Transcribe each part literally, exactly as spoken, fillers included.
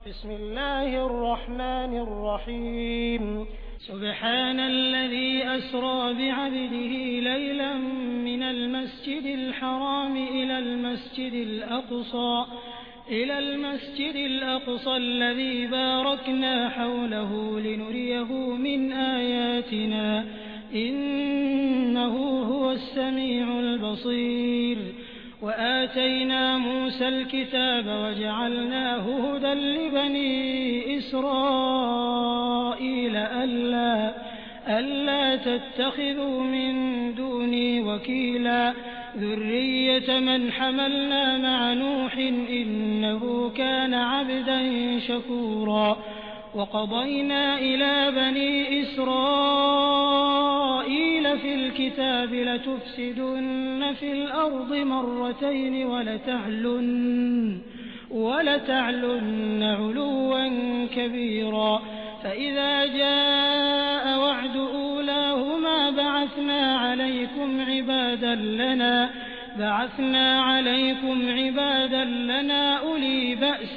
बिस्मिल्लाहिर्रहमानिर्रहीम सुब्हानल्लज़ी अस्रा बिअब्दिही लैलन मिनल मस्जिदिल हराम इलल मस्जिदिल अक़सा इलल मस्जिदिल अक़सा अल्लज़ी बारकना हौलहु लिनुरियहु मिन आयातिना इन्नहु हुवस समीउल बसीर वआतैना मूसल किताब वजअलनाहु हुदल लिबनी इस्राईल अल्ला अल्ला तत्तखिज़ू मिन दूनी वकीला ذُرِّيَّةَ مَنْ حَمَلْنَا مَعَ نُوحٍ إِنَّهُ كَانَ عَبْدًا شَكُورًا وَقَضَيْنَا إِلَى بَنِي إِسْرَائِيلَ فِي الْكِتَابِ لَتُفْسِدُنَّ فِي الْأَرْضِ مَرَّتَيْنِ وَلَتَعْلُنَّ وَلَتَعْلُنَّ عُلُوًّا كَبِيرًا فَإِذَا جَاءَ وَعْدُ أُولَاهُمَا بَعَثْنَا عَلَيْكُمْ عِبَادًا لَنَا بَعَثْنَا عَلَيْكُمْ عِبَادًا لَنَا أُولِي بَأْسٍ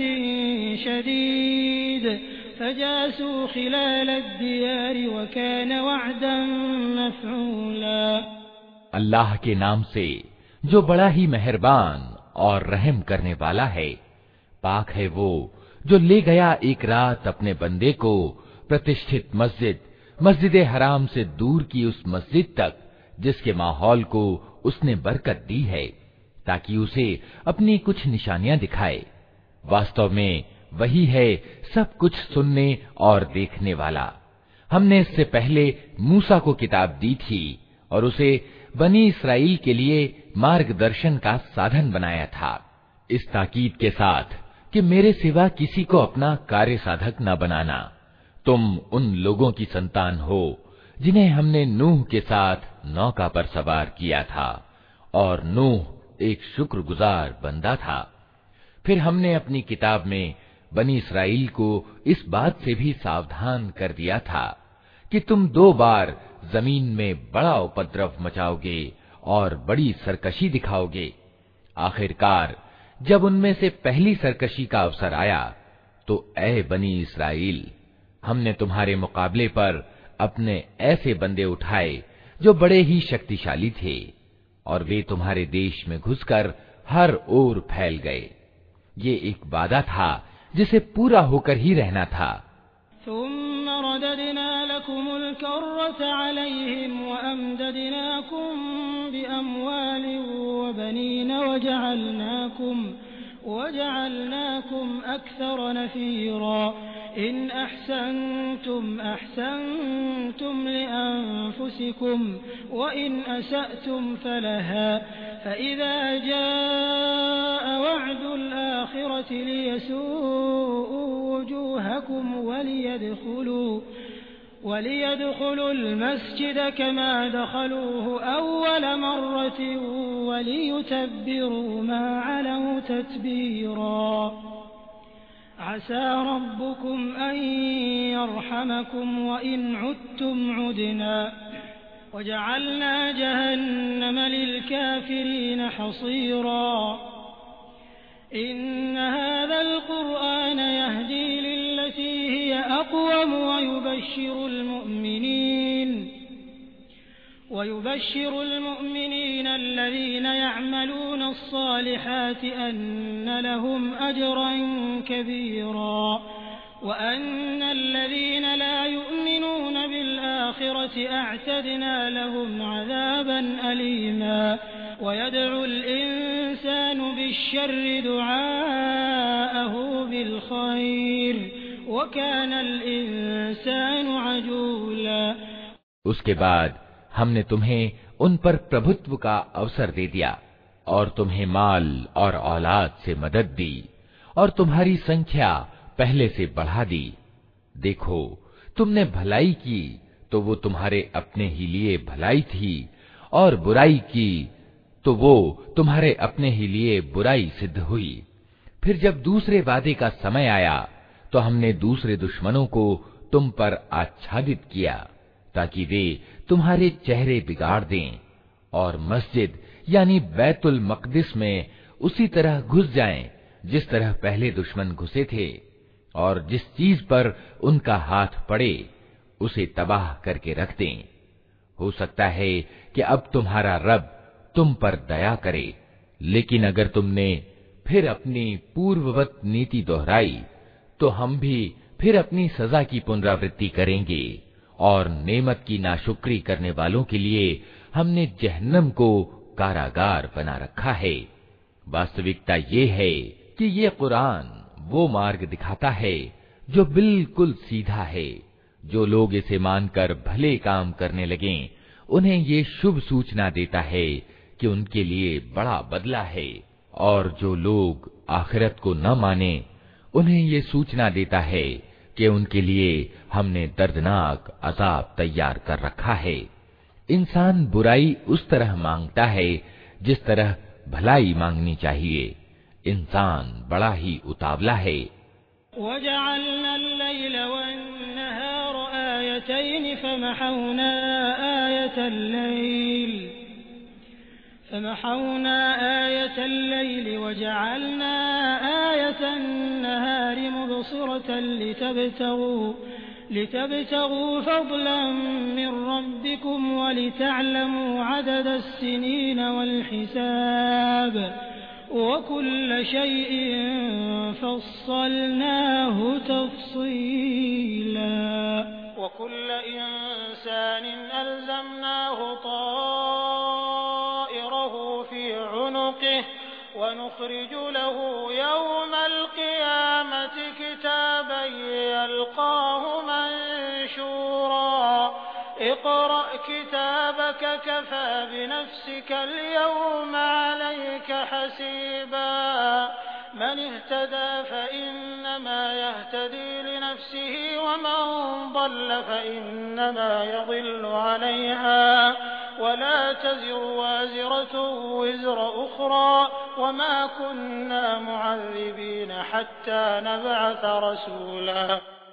شَدِيدٍ فَجَاسُوا خِلَالَ الدِّيَارِ وَكَانَ وَعْدًا مَفْعُولًا। अल्लाह के नाम से जो बड़ा ही मेहरबान और रहम करने वाला है। पाक है वो जो ले गया एक रात अपने बंदे को प्रतिष्ठित मस्जिद मस्जिद हराम से दूर की उस मस्जिद तक जिसके माहौल को उसने बरकत दी है, ताकि उसे अपनी कुछ निशानियां दिखाए। वास्तव में वही है सब कुछ सुनने और देखने वाला। हमने इससे पहले मूसा को किताब दी थी और उसे बनी इस्राइल के लिए मार्गदर्शन का साधन बनाया था, इस ताकीद के साथ कि मेरे सिवा किसी को अपना कार्य साधक न बनाना। तुम उन लोगों की संतान हो जिन्हें हमने नूह के साथ नौका पर सवार किया था, और नूह एक शुक्रगुजार बंदा था। फिर हमने अपनी किताब में बनी इस्राइल को इस बात से भी सावधान कर दिया था कि तुम दो बार जमीन में बड़ा उपद्रव मचाओगे और बड़ी सरकशी दिखाओगे। आखिरकार जब उनमें से पहली सरकशी का अवसर आया तो ऐ बनी इस्राइल, हमने तुम्हारे मुकाबले पर अपने ऐसे बंदे उठाए जो बड़े ही शक्तिशाली थे, और वे तुम्हारे देश में घुसकर हर ओर फैल गए। ये एक वादा था जिसे पूरा होकर ही रहना था। ثُمَّ رَدَدْنَا لَكُمُ الْكَرَّةَ عَلَيْهِمْ وَأَمْدَدْنَاكُمْ بِأَمْوَالٍ وَبَنِينَ وَجَعَلْنَاكُمْ وَجَعَلْنَاكُمْ أَكْثَرَ نَفِيرًا إِنْ أَحْسَنْتُمْ أَحْسَنْتُمْ لِأَنفُسِكُمْ وَإِنْ أَسَأْتُمْ فَلَهَا فَإِذَا جَاءَ وَعْدُ الْآخِرَةِ لِيَسُوءُوا وُجُوهَكُمْ وَلِيَدْخُلُوا وَلِيَدْخُلُوا الْمَسْجِدَ كَمَا دَخَلُوهُ أَوَّلَ مَرَّةٍ وَلِيُتَبِّرُوا مَا عَلَوْا تَتْبِيرًا عَسَى رَبُّكُمْ أَن يَرْحَمَكُمْ وَإِنْ عُدتُّمْ عُدْنَا وَجَعَلْنَا جَهَنَّمَ لِلْكَافِرِينَ حَصِيرًا إِنَّ هَذَا الْقُرْآنَ يَهْدِي لِلَّتِي هِيَ أَقْوَمُ وَيُبَشِّرُ الْمُؤْمِنِينَ وَيُبَشِّرُ الْمُؤْمِنِينَ الَّذِينَ يَعْمَلُونَ الصَّالِحَاتِ أَنَّ لَهُمْ أَجْرًا كَبِيرًا وَأَنَّ الَّذِينَ لَا يُؤْمِنُونَ بِالْآخِرَةِ أَعْتَدْنَا لَهُمْ عَذَابًا أَلِيمًا وَيَدْعُو الْإِنسَانُ بِالشَّرِّ دُعَاءَهُ بِالْخَيْرِ وَكَانَ الْإِنسَانُ عَجُولًا। उसके बाद हमने तुम्हें उन पर प्रभुत्व का अवसर दे दिया और तुम्हें माल और औलाद से मदद दी और तुम्हारी संख्या पहले से बढ़ा दी। देखो, तुमने भलाई की तो वो तुम्हारे अपने ही लिए भलाई थी, और बुराई की तो वो तुम्हारे अपने ही लिए बुराई सिद्ध हुई। फिर जब दूसरे वादे का समय आया तो हमने दूसरे दुश्मनों को तुम पर आच्छादित किया ताकि वे तुम्हारे चेहरे बिगाड़ दें और मस्जिद यानी बैतुल मक़दिस में उसी तरह घुस जाएं जिस तरह पहले दुश्मन घुसे थे। और जिस चीज पर उनका हाथ पड़े उसे तबाह करके रख दें। हो सकता है कि अब तुम्हारा रब तुम पर दया करे, लेकिन अगर तुमने फिर अपनी पूर्ववत नीति दोहराई तो हम भी फिर अपनी सजा की पुनरावृत्ति करेंगे। और नेमत की नाशुक्री करने वालों के लिए हमने जहन्नम को कारागार बना रखा है। वास्तविकता ये है कि ये कुरान वो मार्ग दिखाता है जो बिल्कुल सीधा है। जो लोग इसे मानकर भले काम करने लगें, उन्हें ये शुभ सूचना देता है कि उनके लिए बड़ा बदला है। और जो लोग आखिरत को न माने, उन्हें ये सूचना देता है कि उनके लिए हमने दर्दनाक अजाब तैयार कर रखा है। इंसान बुराई उस तरह मांगता है जिस तरह भलाई मांगनी चाहिए। इंसान बड़ा ही उतावला है। वजअलना अल-लैल वन-नहार आयतैन फमहौना आयतल लैल फमहौना आयतल लैल वजअलना आयतन नहार मुबसिरतन लितबतगू लितबतगू फضलन मिन रब्बिकुम वलितअलमू अददस-सिनीन वल-हिसाब वकुल्ल शैइन फस्सलनाहु तफ़सीला वकुल्ल इंसानिन अल्ज़मनाहु ताइरहु फ़ी उनुक़िहि वनुख़रिजु लहु यौमल क़ियामति किताबन यल्क़ाहु मंशूरा इक़रा किताबक कफ़ा बिनफ़्सिक अल-यौम अलैक हसीबा मन इह्तदा फ़इन्नमा यह्तदी लिनफ़्सिही वमन ضل फ़इन्नमा यज़िल्लु अलैहा वला तज़िरु वाज़िरतुन विज़्र उख़रा वमा कुन्ना मुअज़्ज़िबीन हत्ता नबअथ रसूला।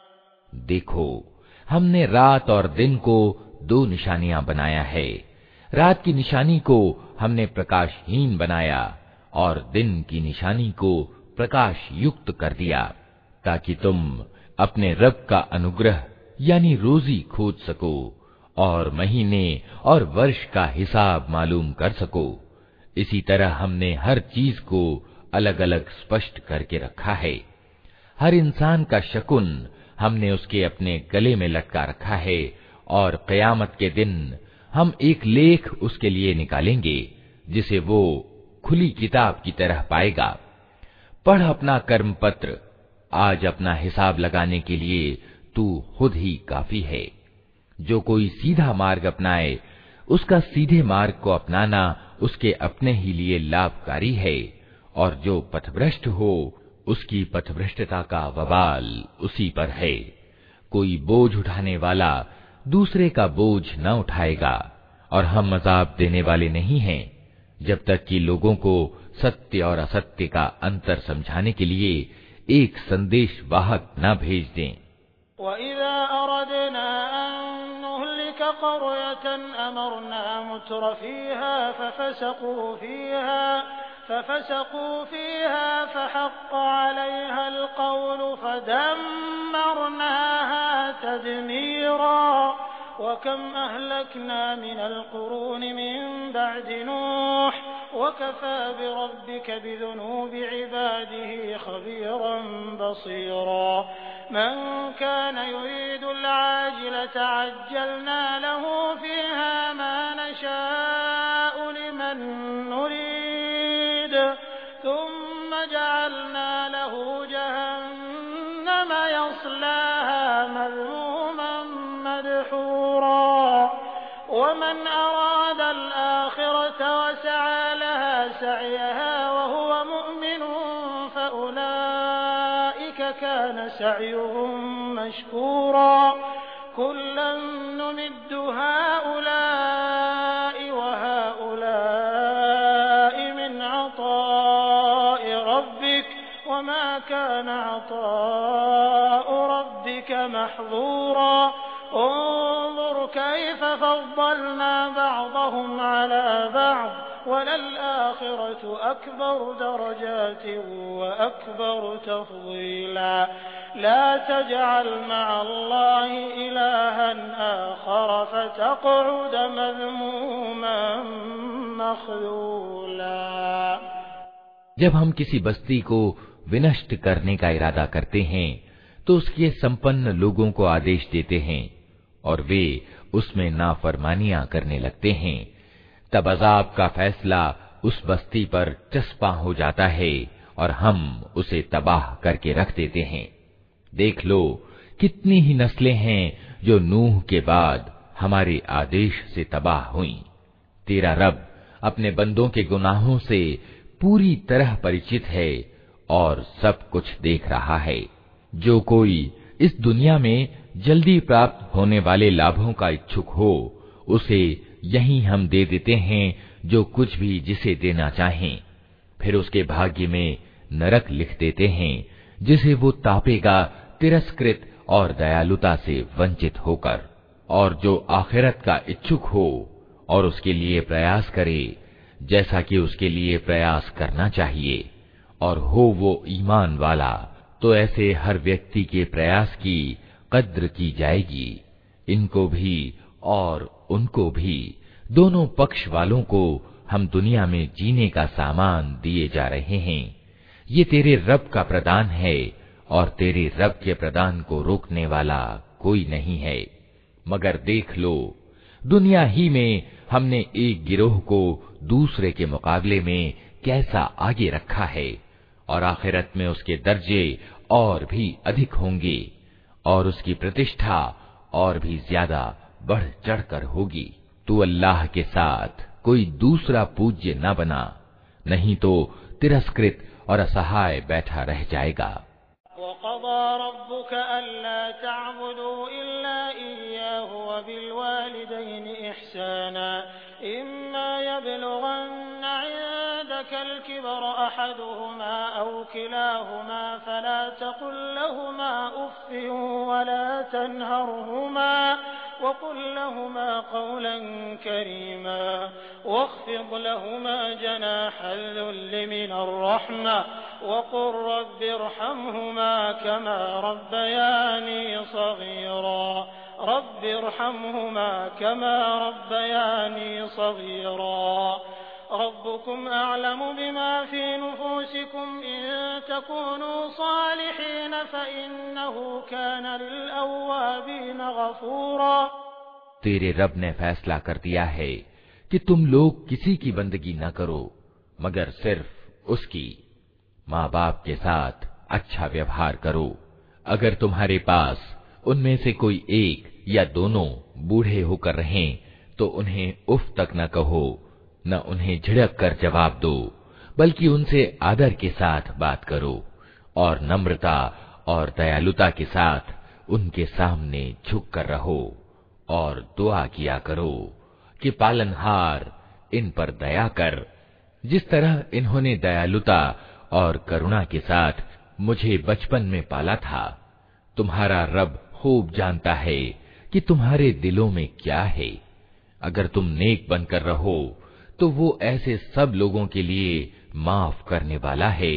देखो, हमने रात और दिन को दो निशानियां बनाया है। रात की निशानी को हमने प्रकाशहीन बनाया और दिन की निशानी को प्रकाश युक्त कर दिया, ताकि तुम अपने रब का अनुग्रह यानी रोजी खोज सको और महीने और वर्ष का हिसाब मालूम कर सको। इसी तरह हमने हर चीज को अलग अलग स्पष्ट करके रखा है। हर इंसान का शकुन हमने उसके अपने गले में लटका रखा है और क़यामत के दिन हम एक लेख उसके लिए निकालेंगे जिसे वो खुली किताब की तरह पाएगा। पढ़ अपना कर्म पत्र, आज अपना हिसाब लगाने के लिए तू खुद ही काफी है। जो कोई सीधा मार्ग अपनाए, उसका सीधे मार्ग को अपनाना उसके अपने ही लिए लाभकारी है, और जो पथभ्रष्ट हो उसकी पथभ्रष्टता का वबाल उसी पर है। कोई बोझ उठाने वाला दूसरे का बोझ न उठाएगा, और हम अज़ाब देने वाले नहीं हैं जब तक कि लोगों को सत्य और असत्य का अंतर समझाने के लिए एक संदेश वाहक न भेज दें। वइज़ा अरदना अन नुहलिक क़रयतन अमरना मुत्र फ़ीहा फ़फ़सक़ू फ़ीहा फ़फ़सक़ू फ़ीहा फ़हक़्क़ अलैहल क़ौलु फ़दम्मरनाहा तदमीरा वकम अहलकना मिनल क़ुरूनि मिन बअदि नूह वकफ़ा बिरब्बिक बिज़ुनूबि इबादिही ख़बीरन बसीरा मन कान युरीदुल आजिलता अज्जलना लहू फ़ीहा मा नशाअु लिमन नुरीद थुम्म जअलना लहू जहन्नम यस्लाहा मज़मूमन मदहूरा वमन अरादल आखिरता वसअ लहा सअयहा वहुव मुअमिनुन फ़उलाइक कान सअयुहुम मशकूरा कुल्लन नुमिद्दु हाउलाइ वहाउलाइ मिन अताइ रब्बिक वमा कान अताउ रब्बिक महज़ूरा انظर कैफ़ फ़ضलना बअदहुम अला बअद वलल-आखिरतु अकबर दरजातिन व अकबर तफ़दीला ला तजअल मअल्लाहि इलाहन आखर फतक़उद मज़मूमन मख़ज़ूला। जब हम किसी बस्ती को विनष्ट करने का इरादा करते हैं तो उसके संपन्न लोगों को आदेश देते हैं और वे उसमें नाफरमानियां करने लगते हैं, तब अजाब का फैसला उस बस्ती पर चस्पा हो जाता है और हम उसे तबाह करके रख देते हैं। देख लो कितनी ही नस्लें हैं जो नूह के बाद हमारे आदेश से तबाह हुईं। तेरा रब अपने बंदों के गुनाहों से पूरी तरह परिचित है और सब कुछ देख रहा है। जो कोई इस दुनिया में जल्दी प्राप्त होने वाले लाभों का इच्छुक हो, उसे यही हम दे देते हैं जो कुछ भी जिसे देना चाहें। फिर उसके भाग्य में नरक लिख देते हैं जिसे वो तापेगा तिरस्कृत और दयालुता से वंचित होकर। और जो आखिरत का इच्छुक हो और उसके लिए प्रयास करे जैसा कि उसके लिए प्रयास करना चाहिए और हो वो ईमान वाला, तो ऐसे हर व्यक्ति के प्रयास की कद्र की जाएगी। इनको भी और उनको भी, दोनों पक्ष वालों को हम दुनिया में जीने का सामान दिए जा रहे हैं। ये तेरे रब का प्रदान है और तेरे रब के प्रदान को रोकने वाला कोई नहीं है। मगर देख लो, दुनिया ही में हमने एक गिरोह को दूसरे के मुकाबले में कैसा आगे रखा है और आखिरत में उसके दर्जे और भी अधिक होंगे और उसकी प्रतिष्ठा और भी ज्यादा बढ़ चढ़कर होगी। तू अल्लाह के साथ कोई दूसरा पूज्य न बना, नहीं तो तिरस्कृत और असहाय बैठा रह जाएगा। वक़ज़ा रब्बुक अल्ला तअबुदू इल्ला इय्याहु व बिल वालिदैनि इहसाना इम्मा यबलुगन्ना इंदकल किबर अहदुहुमा औ किलाहुमा फला तक़ुल लहुमा उफ़्फ़िन वला तन्हरहुमा वक़ुल लहुमा क़ौलन करीमा वख़्फ़िज़ लहुमा जनाहल ज़ुल्लि मिनर रहमा वक़ुल रब्बि इरहमहुमा कमा रब्बयानी सग़ीरा रब्बि इरहमहुमा कमा रब्बयानी सग़ीरा रब्बुकुम अअलमु बिमा फ़ी नुफ़ूसिकुम इन तकूनू सालिहीन फ़इन्नहु कान लिल-अव्वाबीन गफ़ूरा। तेरे रब ने फैसला कर दिया है कि तुम लोग किसी की बंदगी न करो मगर सिर्फ उसकी। माँ बाप के साथ अच्छा व्यवहार करो। अगर तुम्हारे पास उनमें से कोई एक या दोनों बूढ़े होकर रहें तो उन्हें उफ तक न कहो, न उन्हें झिड़क कर जवाब दो, बल्कि उनसे आदर के साथ बात करो और नम्रता और दयालुता के साथ उनके सामने झुक कर रहो और दुआ किया करो कि पालनहार इन पर दया कर, जिस तरह इन्होंने दयालुता और करुणा के साथ मुझे बचपन में पाला था। तुम्हारा रब खूब जानता है कि तुम्हारे दिलों में क्या है। अगर तुम नेक बनकर रहो तो वो ऐसे सब लोगों के लिए माफ करने वाला है।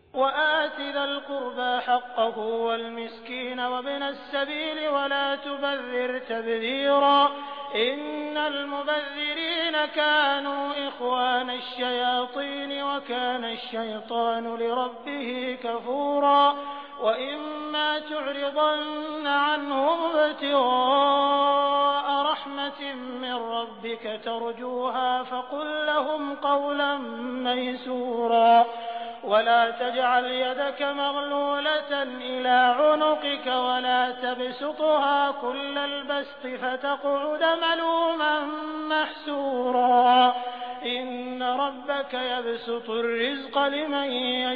वआति ज़िल क़ुर्बा हक़्क़हु वल मिस्कीन वब्नस सबील वला तुबज़्ज़िर तबज़ीरा इन्नल मुबज़्ज़िरीन कानू इख़्वानश शयातीन व कानश शैतानु लिरब्बिही कफ़ूरा व इम्मा तु'रिदन्न अन्हुम इब्तिग़ाअ रहमतिन मिन रब्बिक तर्जूहा फ़क़ुल लहुम क़ौलन मयसूरा वला तजअल यदक मग़लूलतन इला उनुक़िक वला तबसुतहा कुल्लल बस्ति फ़तक़उद मलूमन महसूरा इन्न रब्बक यबसुतुर रिज़्क़ लिमन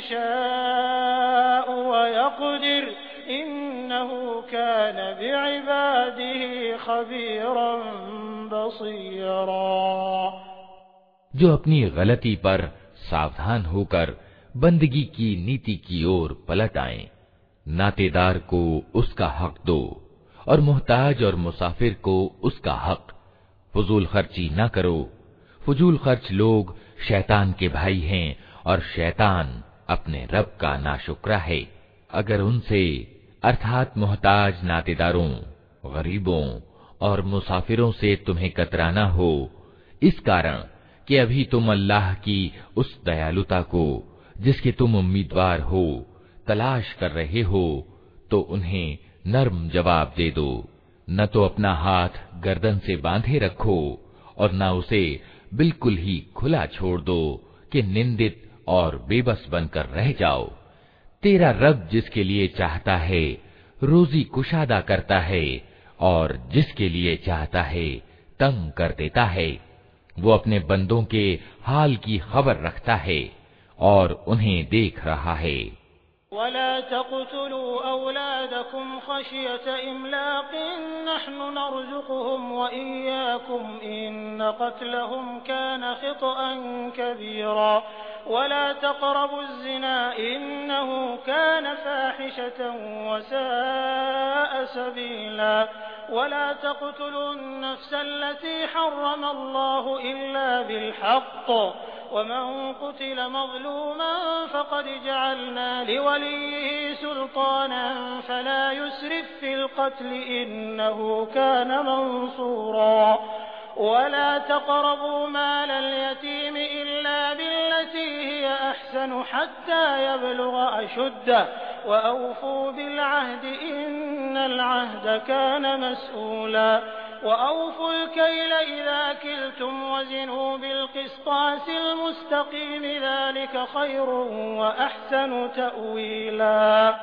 यशाअु व यक़दिर इन्नहु कान बिइबादिही ख़बीरन बसीरा। जो अपनी गलती पर सावधान होकर बंदगी की नीति की ओर पलट आए, नातेदार को उसका हक दो और मोहताज और मुसाफिर को उसका हक, फजूल खर्ची न करो, फजूल खर्च लोग शैतान के भाई हैं और शैतान अपने रब का नाशुक्रा है। अगर उनसे अर्थात मोहताज नातेदारों, गरीबों और मुसाफिरों से तुम्हें कतराना हो, इस कारण कि अभी तुम अल्लाह की उस दयालुता को जिसके तुम उम्मीदवार हो तलाश कर रहे हो, तो उन्हें नर्म जवाब दे दो। न तो अपना हाथ गर्दन से बांधे रखो और न उसे बिल्कुल ही खुला छोड़ दो कि निंदित और बेबस बनकर रह जाओ। तेरा रब जिसके लिए चाहता है रोजी कुशादा करता है और जिसके लिए चाहता है तंग कर देता है। वो अपने बंदों के हाल की खबर रखता है और उन्हें देख रहा है। वला तक़्तुलू औलादकुम खशियत इम्लाक़िन नहनु नरज़ुक़ुहुम व इय्याकुम इन्न क़त्लहुम कान ख़ितअन कबीरा वला तक़रबु ज़िना इन्नहु कान फ़ाहिशतन व साअ सबीला वला तक़्तुलू अन्नफ़्स अल्लती हर्रम अल्लाहु इल्ला बिलहक़्क़ वमन क़ुतिल मज़लूमन फ़क़द जअलना लिवलिय्यिहि सुल्तानन फ़ला युस्रिफ़ फ़िल क़त्ल इन्नहु कान मंसूरा वला तक़रबू मालल यतीम इल्ला बिल्लती हिय अहसन हत्ता यबलुग अशुद्दह व औफ़ू बिलअहद इन्नल अहद कान मस्ऊला वऔफ़ुल कैल इज़ा किल्तुम वज़िनू बिलक़िस्तासिल मुस्तक़ीम ज़ालिक ख़ैरुन व अहसनु तअवीला।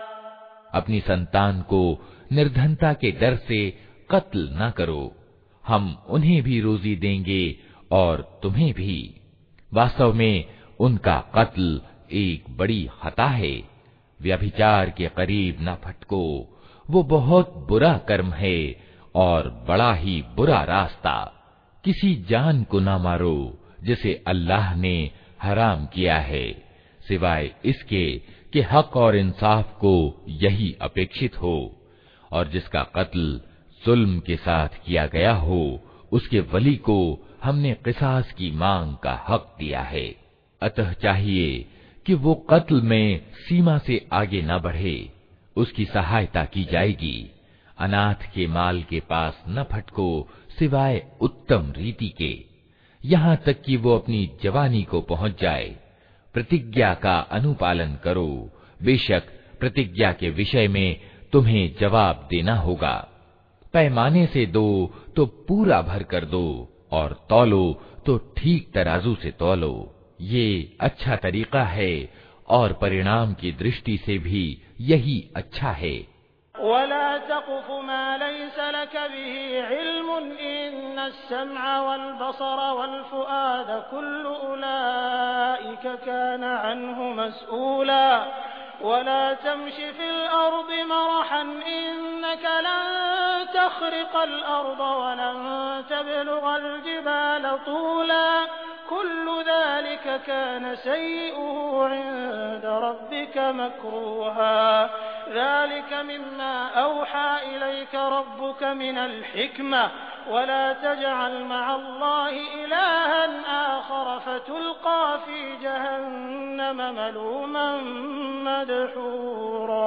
अपनी संतान को निर्धनता के डर से कत्ल न करो, हम उन्हें भी रोजी देंगे और तुम्हें भी। वास्तव में उनका कत्ल एक बड़ी खता है। व्यभिचार के करीब न फटको, वो बहुत बुरा कर्म है और बड़ा ही बुरा रास्ता। किसी जान को न मारो जिसे अल्लाह ने हराम किया है, सिवाय इसके कि हक और इंसाफ को यही अपेक्षित हो, और जिसका कत्ल जुल्म के साथ किया गया हो उसके वली को हमने किसास की मांग का हक दिया है। अतः चाहिए कि वो कत्ल में सीमा से आगे न बढ़े, उसकी सहायता की जाएगी। अनाथ के माल के पास न फटको सिवाय उत्तम रीति के, यहाँ तक कि वो अपनी जवानी को पहुंच जाए। प्रतिज्ञा का अनुपालन करो, बेशक प्रतिज्ञा के विषय में तुम्हें जवाब देना होगा। पैमाने से दो तो पूरा भर कर दो और तौलो तो ठीक तराजू से तौलो। ये अच्छा तरीका है और परिणाम की दृष्टि से भी यही अच्छा है। वला तक़्फ़ु मा लैसा लक बिही इल्मुन इन्नस-समअ वल-बसर वल-फ़ुआद कुल्लु उलाइका कान अन्हु मस्ऊला वला तमशि फ़िल अर्दि मरहन इन्नका लन तख़रिक़ल अर्द वलन तबलुग़ल जिबाल तूला कुल्लु ज़ालिका कान सय्युहु इन्द रब्बिका मकरूहा ज़ालिका मिम्मा औहा इलैका रब्बुका मिनल हिक्मा वला तजअल मअल्लाहि इलाहन आखर फतुल्क़ा फ़ी जहन्नम मलूमन मदहूरा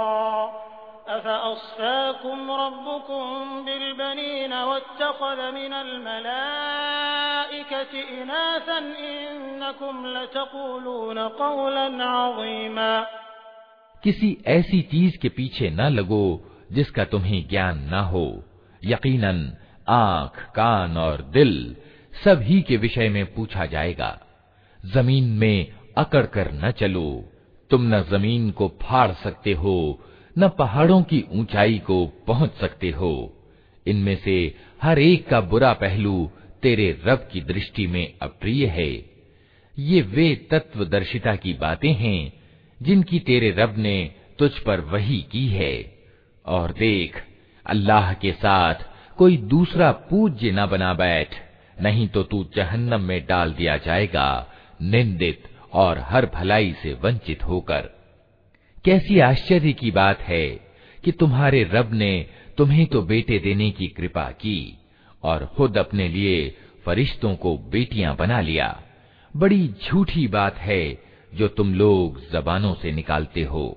अफ़अस्फ़ाकुम रब्बुकुम बिलबनीन वत्तख़ज़ मिनल मलाइकति इनासन इन्नकुम लतक़ूलून क़ौलन अज़ीमा। किसी ऐसी चीज के पीछे न लगो जिसका तुम्हें ज्ञान न हो। यकीनन आँख, कान और दिल सभी के विषय में पूछा जाएगा। जमीन में अकड़ कर न चलो, तुम न जमीन को फाड़ सकते हो न पहाड़ों की ऊंचाई को पहुंच सकते हो। इनमें से हर एक का बुरा पहलू तेरे रब की दृष्टि में अप्रिय है। ये वे तत्वदर्शिता की बातें हैं जिनकी तेरे रब ने तुझ पर वही की है। और देख, अल्लाह के साथ कोई दूसरा पूज्य न बना बैठ, नहीं तो तू जहन्नम में डाल दिया जाएगा, निंदित और हर भलाई से वंचित होकर। कैसी आश्चर्य की बात है कि तुम्हारे रब ने तुम्हें तो बेटे देने की कृपा की और खुद अपने लिए फरिश्तों को बेटियां बना लिया। बड़ी झूठी बात है जो तुम लोग ज़बानों से निकालते हो।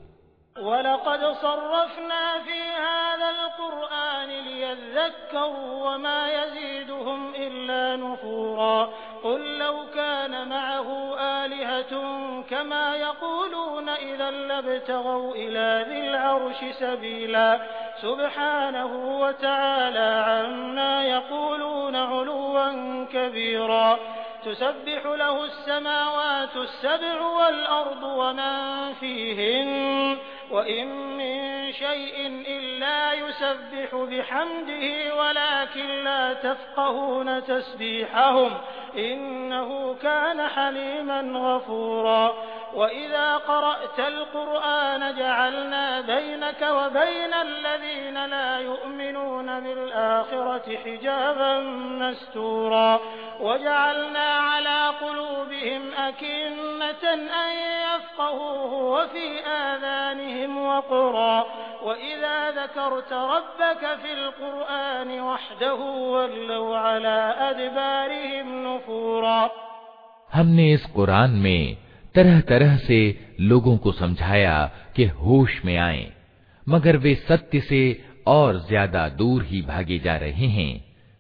वलक़द सर्रफ़ना फ़ी हाज़ल क़ुरआन लियज़्ज़क्करू वमा यज़ीदुहुम इल्ला नुफ़ूरा क़ुल लौ कान मअहू आलिहतुन कमा यक़ूलून इज़न लब्तग़ौ इला ज़िल अर्शि सबीला सुब्हानहु व तआला अम्मा यक़ूलून उलुव्वन कबीरा तुसब्बिहु लहु अस्समावातु अस्सब्'ु वल अर्दु वमन फ़ीहिन्न वइन मिन शैइन इल्ला युसब्बिहु बिहम्दिही वलाकिन ला तफ़क़हून तस्बीहहुम इन्नहु कान हलीमन गफ़ूरा वइज़ा क़रअतल क़ुरआन जअलना बैनक व बैनल लज़ीना ला युमिनून बिल आख़िरति हिजाबन मस्तूरा वजअलना अला क़ुलूबिहिम अकिन्नतन अन यफ़क़हूहु व फ़ी आज़ानिहिम वक़रा वइज़ा ज़करत रब्बक फ़िल क़ुरआन वहदहु वल्लौ अला अदबारिहिम नुफ़ूरा। हमने इस कुरान में तरह तरह से लोगों को समझाया कि होश में आएं, मगर वे सत्य से और ज्यादा दूर ही भागे जा रहे हैं।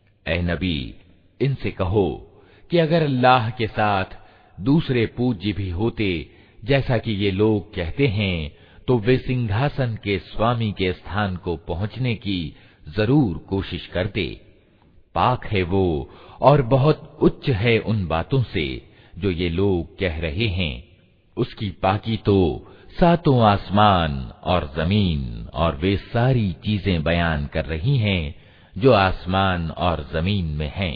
ऐ नबी, इनसे कहो कि अगर अल्लाह के साथ दूसरे पूज्य भी होते जैसा कि ये लोग कहते हैं, तो वे सिंहासन के स्वामी के स्थान को पहुंचने की जरूर कोशिश करते। पाक है वो और बहुत उच्च है उन बातों से जो ये लोग कह रहे हैं। उसकी पाकी तो सातों आसमान और जमीन और वे सारी चीजें बयान कर रही हैं जो आसमान और जमीन में हैं।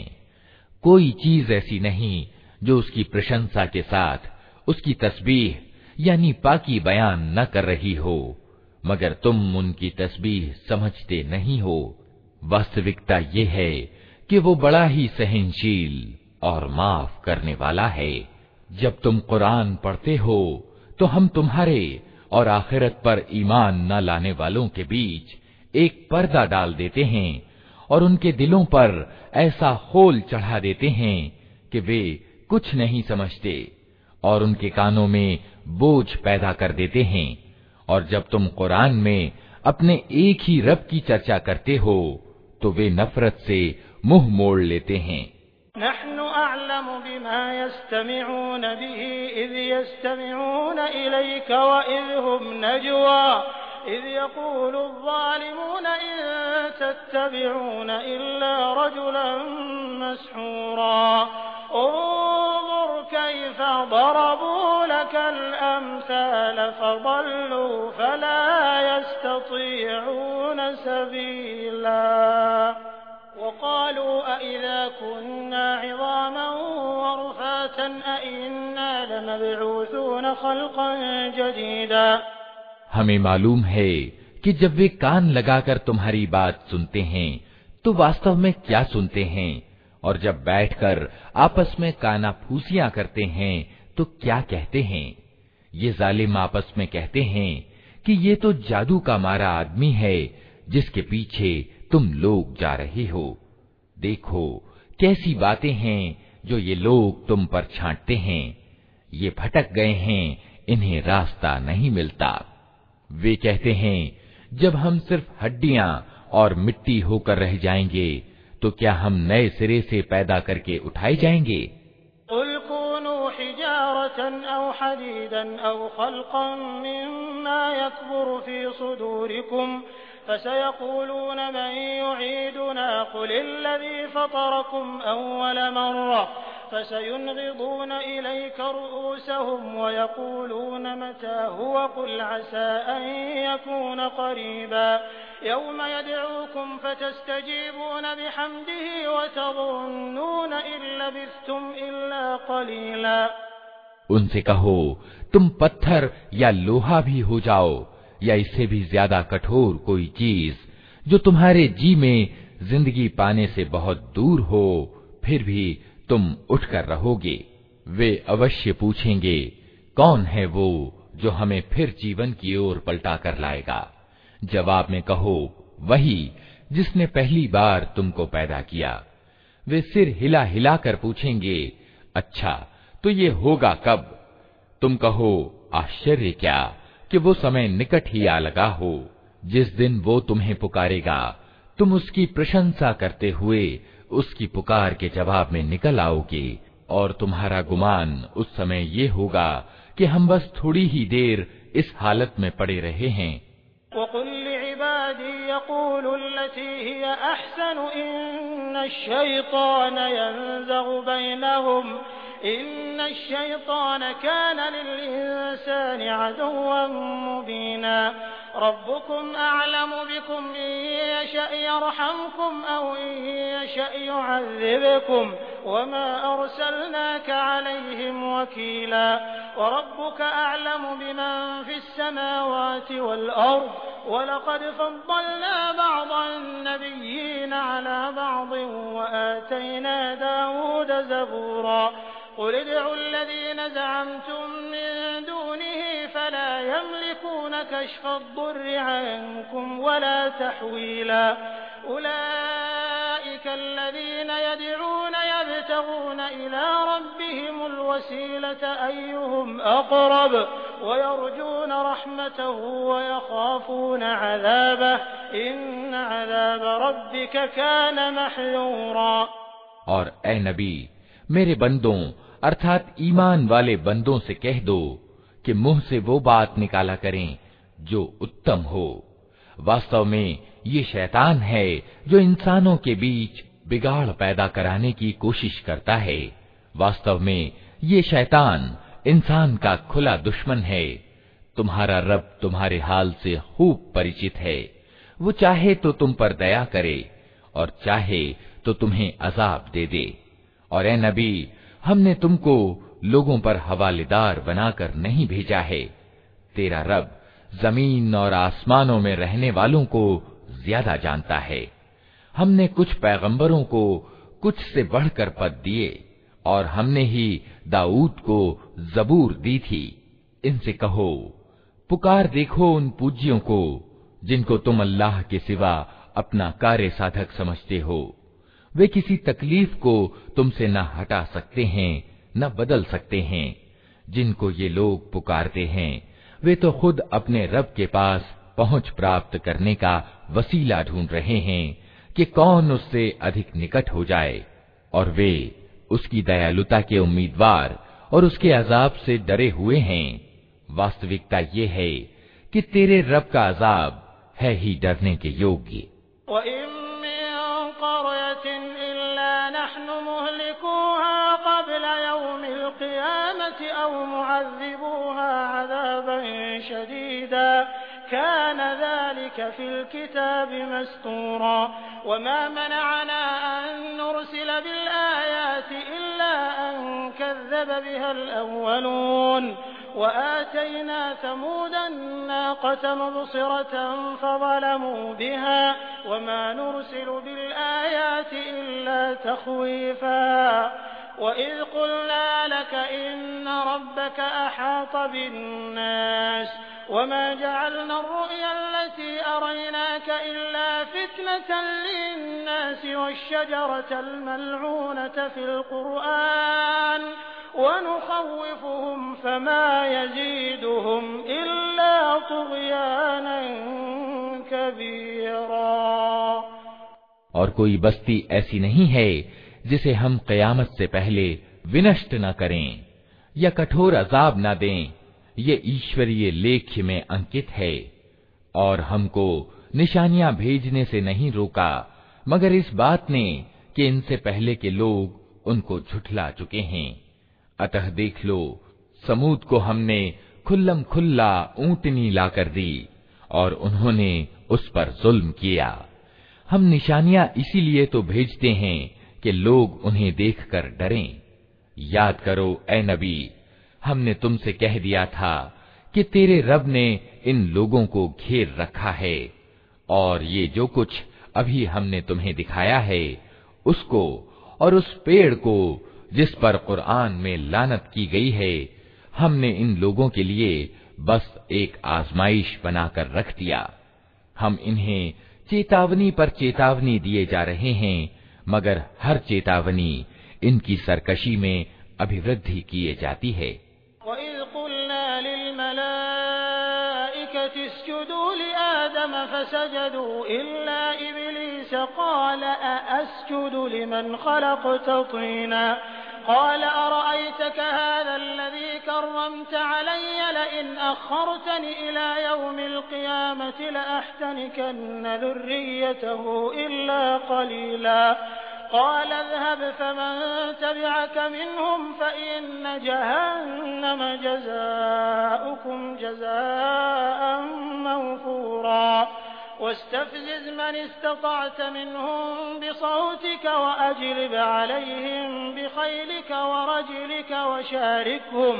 कोई चीज ऐसी नहीं जो उसकी प्रशंसा के साथ उसकी तस्बीह यानी पाकी बयान न कर रही हो, मगर तुम उनकी तस्बीह समझते नहीं हो। वास्तविकता ये है कि वो बड़ा ही सहनशील और माफ करने वाला है। जब तुम कुरान पढ़ते हो तो हम तुम्हारे और आखिरत पर ईमान न लाने वालों के बीच एक पर्दा डाल देते हैं और उनके दिलों पर ऐसा होल चढ़ा देते हैं कि वे कुछ नहीं समझते, और उनके कानों में बोझ पैदा कर देते हैं। और जब तुम कुरान में अपने एक ही रब की चर्चा करते हो तो वे नफरत से मुंह मोड़ लेते हैं। नहनु अअलमु बिमा यस्तमिऊन बिही इज़ यस्तमिऊन इलैक व इज़ हुम नजवा इज़ यक़ूलु ज़ालिमून इन तत्तबिऊन इल्ला रजुलन मस्हूरा उन्ज़ुर कैफ़ ضरबू लकल अम्साल फज़ल्लू फला यस्ततीऊन सबीला वक़ालू अइज़ा कुन्ना इज़ामन वरुफ़ातन अइन्ना लमबऊसून ख़ल्क़न जदीदा। हमें मालूम है कि जब वे कान लगाकर तुम्हारी बात सुनते हैं तो वास्तव में क्या सुनते हैं, और जब बैठकर आपस में कानाफूसियां करते हैं तो क्या कहते हैं। ये जालिम आपस में कहते हैं कि ये तो जादू का मारा आदमी है जिसके पीछे तुम लोग जा रहे हो। देखो कैसी बातें हैं जो ये लोग तुम पर छांटते हैं। ये भटक गए हैं, इन्हें रास्ता नहीं मिलता। वे कहते हैं जब हम सिर्फ हड्डियां और मिट्टी होकर रह जाएंगे तो क्या हम नए सिरे से पैदा करके उठाए जाएंगे। कुल कूनू हिजारतन औ हदीदन औ खल्क़न मिम्मा यकबुरु फी सुदूरिकुम फसयक़ूलून मन युईदुना कुलिल्लज़ी फ़तरकुम अव्वल मर्रा फसयुनग़िज़ून इलैका रुऊसहुम वयक़ूलून मता हुवा क़ुल असा अन यकून क़रीबा यौम यदऊकुम फतस्तजीबून बिहम्दिही वतज़ुन्नून इन लबिस्थुम इल्ला क़लीला। उनसे कहो तुम पत्थर या लोहा भी हो जाओ या इससे भी ज्यादा कठोर कोई चीज जो तुम्हारे जी में जिंदगी पाने से बहुत दूर हो, फिर भी तुम उठकर रहोगे। वे अवश्य पूछेंगे कौन है वो जो हमें फिर जीवन की ओर पलटा कर लाएगा। जवाब में कहो वही जिसने पहली बार तुमको पैदा किया। वे सिर हिला हिला कर पूछेंगे, अच्छा तो ये होगा कब? तुम कहो, आश्चर्य क्या कि वो समय निकट ही आ लगा हो, जिस दिन वो तुम्हें पुकारेगा, तुम उसकी प्रशंसा करते हुए उसकी पुकार के जवाब में निकल आओगे, और तुम्हारा गुमान उस समय ये होगा कि हम बस थोड़ी ही देर इस हालत में पड़े रहे हैं। रब्बुकुम अअलमु बिकुम यशअ यरहमकुम औ यशअ युअज़्ज़िबकुम वमा अर्सलनाका अलैहिम वकीला वरब्बुक अअलमु बिमन फिस समावाति वल अर्द वलक़द फ़द्दलना बअदन नबिय्यीन अला बअदिन वआतैना दाऊद ज़बूरा क़ुल उदዑ अल्लज़ीना ज़अमतुम मिन दूनिही फला यमलिकून कश्फ़ अद्दुर्रि अन्कुम वला तहवीला उलाइका अल्लज़ीना यदऊन यब्तगून इला रब्बिहिमुल वसीलता अय्युहुम अक़रब वयरजून रहमतहु वयख़ाफ़ून अज़ाबह इन्न अज़ाब रब्बिका कान महज़ूरा। और ए नबी, मेरे बंदों अर्थात ईमान वाले बंदों से कह दो कि मुंह से वो बात निकाला करें जो उत्तम हो। वास्तव में ये शैतान है जो इंसानों के बीच बिगाड़ पैदा कराने की कोशिश करता है। वास्तव में ये शैतान इंसान का खुला दुश्मन है। तुम्हारा रब तुम्हारे हाल से खूब परिचित है। वो चाहे तो तुम पर दया करे और चाहे तो तुम्हें अजाब दे दे। और ए नबी, हमने तुमको लोगों पर हवालेदार बनाकर नहीं भेजा है। तेरा रब जमीन और आसमानों में रहने वालों को ज्यादा जानता है। हमने कुछ पैगंबरों को कुछ से बढ़कर पद दिए और हमने ही दाऊद को जबूर दी थी। इनसे कहो, पुकार देखो उन पूज्यों को जिनको तुम अल्लाह के सिवा अपना कार्य साधक समझते हो। वे किसी तकलीफ को तुमसे न हटा सकते हैं न बदल सकते हैं। जिनको ये लोग पुकारते हैं वे तो खुद अपने रब के पास पहुंच प्राप्त करने का वसीला ढूंढ रहे हैं कि कौन उससे अधिक निकट हो जाए, और वे उसकी दयालुता के उम्मीदवार और उसके अजाब से डरे हुए हैं। वास्तविकता ये है कि तेरे रब का अजाब है ही डरने के योग्य। कान ज़ालिका फ़िल किताबि मस्तूरा वमा मनअना अन नुरसिल बिल आयाति इल्ला अन कज़्ज़ब बिहल अव्वलून वआतैना समूदा नाक़ता मुबसिरतन फ़ज़लमू बिहा वमा नुरसिलु बिल आयाति इल्ला तख़वीफ़ा वइज़ क़ुल्ना लक इन्न रब्बका अहाता बिन्नास वमा जअलना अर्रुया अल्लती अरयनाका इल्ला फितनतन लिन्नासि वश्शजरतल मल्ऊनता फ़िल क़ुरआन वनुख़व्विफ़ुहुम फ़मा यज़ीदुहुम इल्ला तुग़यानन कबीरा। और कोई बस्ती ऐसी नहीं है जिसे हम क़यामत से पहले विनष्ट न करें या कठोर अजाब न दें। ये ईश्वरीय लेख्य में अंकित है। और हमको निशानियां भेजने से नहीं रोका मगर इस बात ने कि इनसे पहले के लोग उनको झुठला चुके हैं। अतः देख लो, समूद को हमने खुल्लम खुल्ला ऊंटनी लाकर दी और उन्होंने उस पर जुल्म किया। हम निशानियां इसीलिए तो भेजते हैं कि लोग उन्हें देखकर डरें। याद करो ए नबी, हमने तुमसे कह दिया था कि तेरे रब ने इन लोगों को घेर रखा है, और ये जो कुछ अभी हमने तुम्हें दिखाया है उसको और उस पेड़ को जिस पर कुरान में लानत की गई है, हमने इन लोगों के लिए बस एक आजमाइश बनाकर रख दिया। हम इन्हें चेतावनी पर चेतावनी दिए जा रहे हैं मगर हर चेतावनी इनकी सरकशी में अभिवृद्धि किए जाती है। قال أرأيتك هذا الذي كرمت علي لئن أخرتني إلى يوم القيامة لأحتنكن ذريته إلا قليلا قال اذهب فمن تبعك منهم فإن جهنم جزاؤكم جزاء موفورا واستفزز من استطعت منهم بصوتك وأجلب عليهم بخيلك ورجلك وشاركهم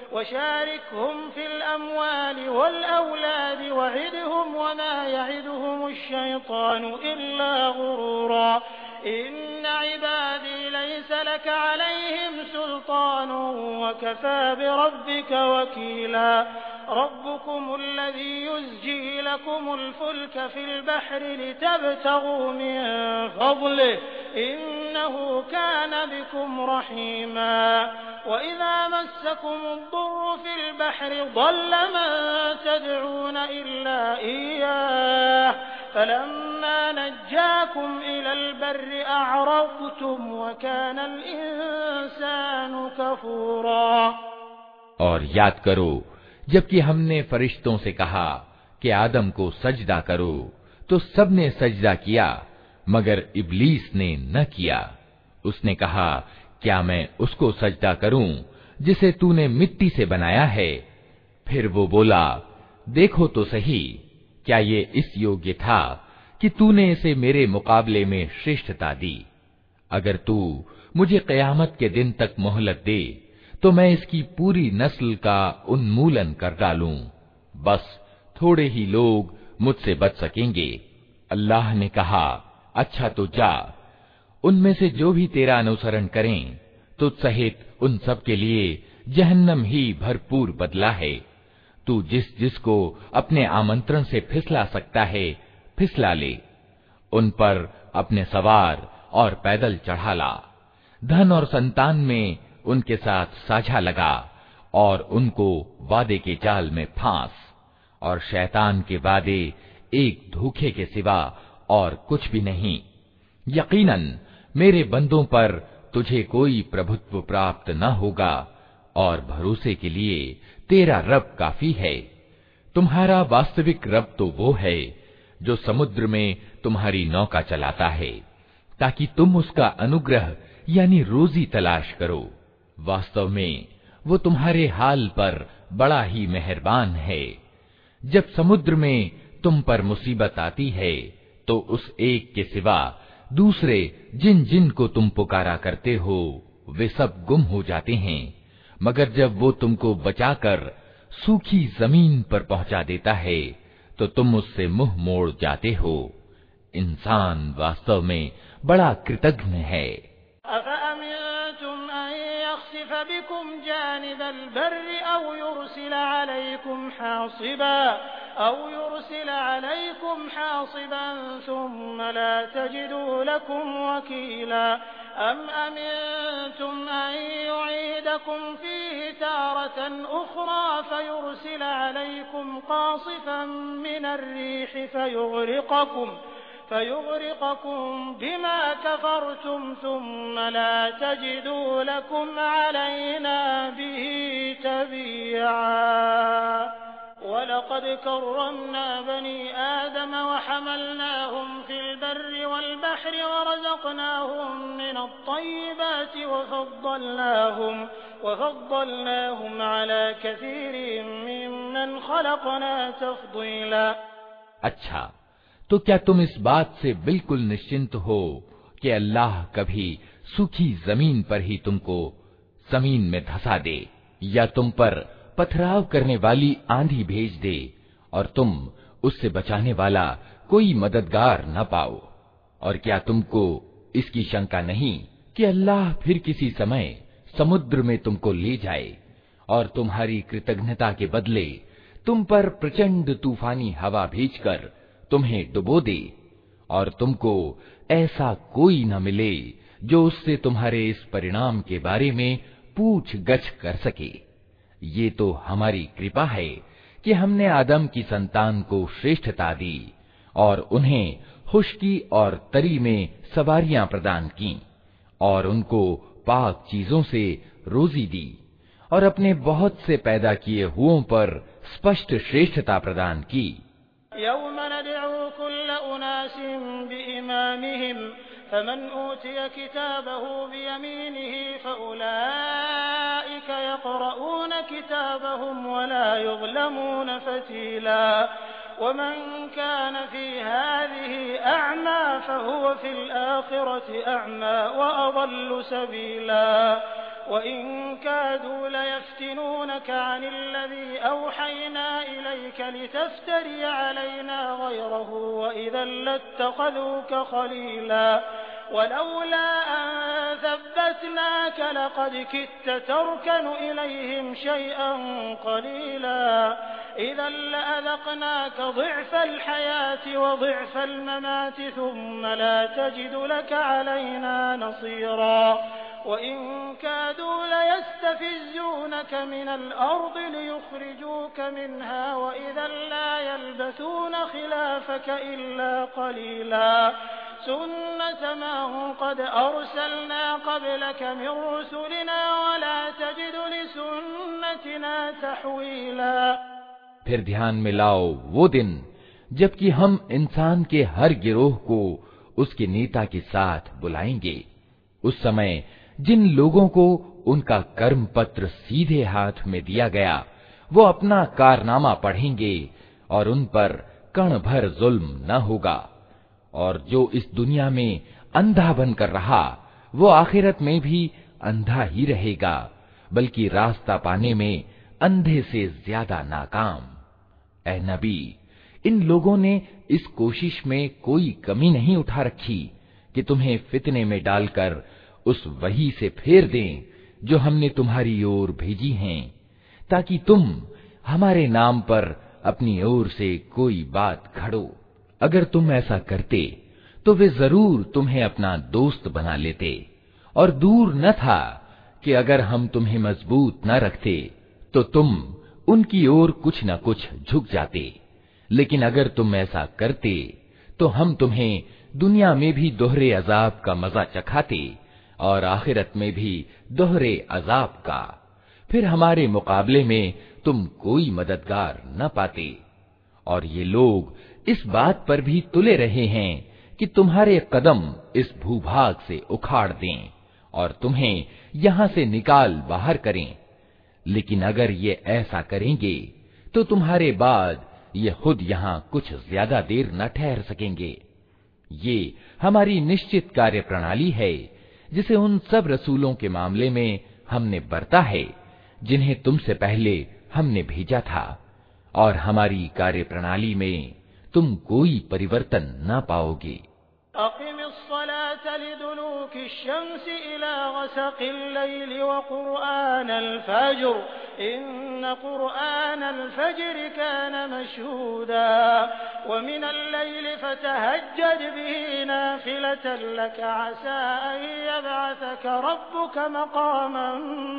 وشاركهم في الأموال والأولاد وعدهم وما يعدهم الشيطان إلا غرورا إن عبادي ليس لك عليهم سلطان وكفى بربك وكيلا ربكم الذي يزجي لكم الفلك في البحر لتبتغوا من فضله إنه كان بكم رحيما وإذا مسكم الضر في البحر ضل من تدعون إلا إياه فلما نجاكم إلى البر أعرضتم وكان الإنسان كفورا। और याद करो जबकि हमने फरिश्तों से कहा कि आदम को सजदा करो तो सबने सजदा किया मगर इब्लीस ने न किया। उसने कहा क्या मैं उसको सजदा करूं जिसे तूने मिट्टी से बनाया है? फिर वो बोला देखो तो सही क्या ये इस योग्य था कि तूने इसे मेरे मुकाबले में श्रेष्ठता दी। अगर तू मुझे क़यामत के दिन तक मोहलत दे तो मैं इसकी पूरी नस्ल का उन्मूलन कर डालूं। बस थोड़े ही लोग मुझसे बच सकेंगे। अल्लाह ने कहा अच्छा तो जा, उनमें से जो भी तेरा अनुसरण करें तुझ सहित उन सब के लिए जहन्नम ही भरपूर बदला है। तू जिस जिसको अपने आमंत्रण से फिसला सकता है फिसला ले, उन पर अपने सवार और पैदल चढ़ा ला, धन और संतान में उनके साथ साझा लगा और उनको वादे के जाल में फांस, और शैतान के वादे एक धोखे के सिवा और कुछ भी नहीं। यकीनन मेरे बंदों पर तुझे कोई प्रभुत्व प्राप्त न होगा और भरोसे के लिए तेरा रब काफी है। तुम्हारा वास्तविक रब तो वो है जो समुद्र में तुम्हारी नौका चलाता है ताकि तुम उसका अनुग्रह यानी रोजी तलाश करो। वास्तव में वो तुम्हारे हाल पर बड़ा ही मेहरबान है। जब समुद्र में तुम पर मुसीबत आती है तो उस एक के सिवा दूसरे जिन जिन को तुम पुकारा करते हो वे सब गुम हो जाते हैं, मगर जब वो तुमको बचाकर सूखी जमीन पर पहुंचा देता है तो तुम उससे मुंह मोड़ जाते हो। इंसान वास्तव में बड़ा कृतघ्न है। أو يرسل عليكم حاصبا ثم لا تجدوا لكم وكيلا أم أمنتم أن يعيدكم فيه تارة أخرى فيرسل عليكم قاصفا من الريح فيغرقكم فيغرقكم بما كفرتم ثم لا تجدوا لكم علينا به تبيعا ولقد كرمنا بني آدم وحملناهم في البر والبحر ورزقناهم من الطيبات وفضلناهم وفضلناهم على كثير ممن خلقنا تفضيلا। अच्छा, तो क्या तुम इस बात से बिल्कुल निश्चिंत हो कि अल्लाह कभी सूखी जमीन पर ही तुमको जमीन में धंसा दे या तुम पर पथराव करने वाली आंधी भेज दे और तुम उससे बचाने वाला कोई मददगार न पाओ? और क्या तुमको इसकी शंका नहीं कि अल्लाह फिर किसी समय समुद्र में तुमको ले जाए और तुम्हारी कृतज्ञता के बदले तुम पर प्रचंड तूफानी हवा भेजकर तुम्हें डुबो दे और तुमको ऐसा कोई न मिले जो उससे तुम्हारे इस परिणाम के बारे में पूछ गछ कर सके। ये तो हमारी कृपा है कि हमने आदम की संतान को श्रेष्ठता दी और उन्हें खुश्की और तरी में सवारियां प्रदान की और उनको पाक चीजों से रोजी दी और अपने बहुत से पैदा किए हुओं पर स्पष्ट श्रेष्ठता प्रदान की। यौम नदउ कुल्ल उनासिन बिइमामिहिम फमन ऊतिय किताबहु बियमीनिहि फउलाइका यक़रऊन किताबहुम वला युज़लमून फतीला वमन कान फी हाज़िहि अअमा फहुव फिल आखिरति अअमा वअज़ल्लु सबीला वइन कादू लयफ्तिनूनक अनिल्लज़ी औहयना इलैक लितफ्तरी अलैना गयरहु वइज़न लत्तख़ज़ूक खलीला वलौला अन थब्बतनाक लक़द किदत तर्कनु इलैहिम शयअन क़लीला इज़न लअज़क़नाक ضिअफ़ल हयाति वضिअफ़ल ममाति थुम्म ला तजिद लक अलैना नसीरा वइन कादू लयस्तफिज़्ज़ूनक मिनल अर्ज़ लियुख़रिजूक मिन्हा वइज़न ला यल्बथून खिलाफक इल्ला क़लीला सुन्नत मन क़द अरसलना क़ब्लक मिन रुसुलिना वला तजिद लिसुन्नतिना तहवीला। फिर ध्यान में लाओ वो दिन जबकि हम इंसान के हर गिरोह को उसके नेता के साथ बुलाएंगे। उस समय जिन लोगों को उनका कर्म पत्र सीधे हाथ में दिया गया वो अपना कारनामा पढ़ेंगे और उन पर कण भर जुल्म न होगा। और जो इस दुनिया में अंधा बनकर रहा वो आखिरत में भी अंधा ही रहेगा, बल्कि रास्ता पाने में अंधे से ज्यादा नाकाम। ऐ नबी, इन लोगों ने इस कोशिश में कोई कमी नहीं उठा रखी कि तुम्हें फितने में डालकर उस वही से फेर दें जो हमने तुम्हारी ओर भेजी हैं, ताकि तुम हमारे नाम पर अपनी ओर से कोई बात घड़ो। अगर तुम ऐसा करते तो वे जरूर तुम्हें अपना दोस्त बना लेते, और दूर न था कि अगर हम तुम्हें मजबूत न रखते तो तुम उनकी ओर कुछ न कुछ झुक जाते। लेकिन अगर तुम ऐसा करते तो हम तुम्हें दुनिया में भी दोहरे अजाब का मजा चखाते और आखिरत में भी दोहरे अजाब का। फिर हमारे मुकाबले में तुम कोई मददगार न पाते। और ये लोग इस बात पर भी तुले रहे हैं कि तुम्हारे कदम इस भूभाग से उखाड़ दें और तुम्हें यहां से निकाल बाहर करें। लेकिन अगर ये ऐसा करेंगे तो तुम्हारे बाद ये खुद यहाँ कुछ ज्यादा देर न ठहर सकेंगे। ये हमारी निश्चित कार्य प्रणाली है जिसे उन सब रसूलों के मामले में हमने बरता है जिन्हें तुमसे पहले हमने भेजा था, और हमारी कार्य प्रणाली में तुम कोई परिवर्तन न पाओगे। अक़िमिस्सलात लिदुलूकी शम्सि इला ग़सक़िल लैलि व क़ुरआनल फ़ज्र इन्न क़ुरआनल फ़ज्रि कान मशहूदा व मिनल लैलि फ़तहज्जद बिही नाफ़िलतन लक असा अन यबअसक रब्बुक मक़ामन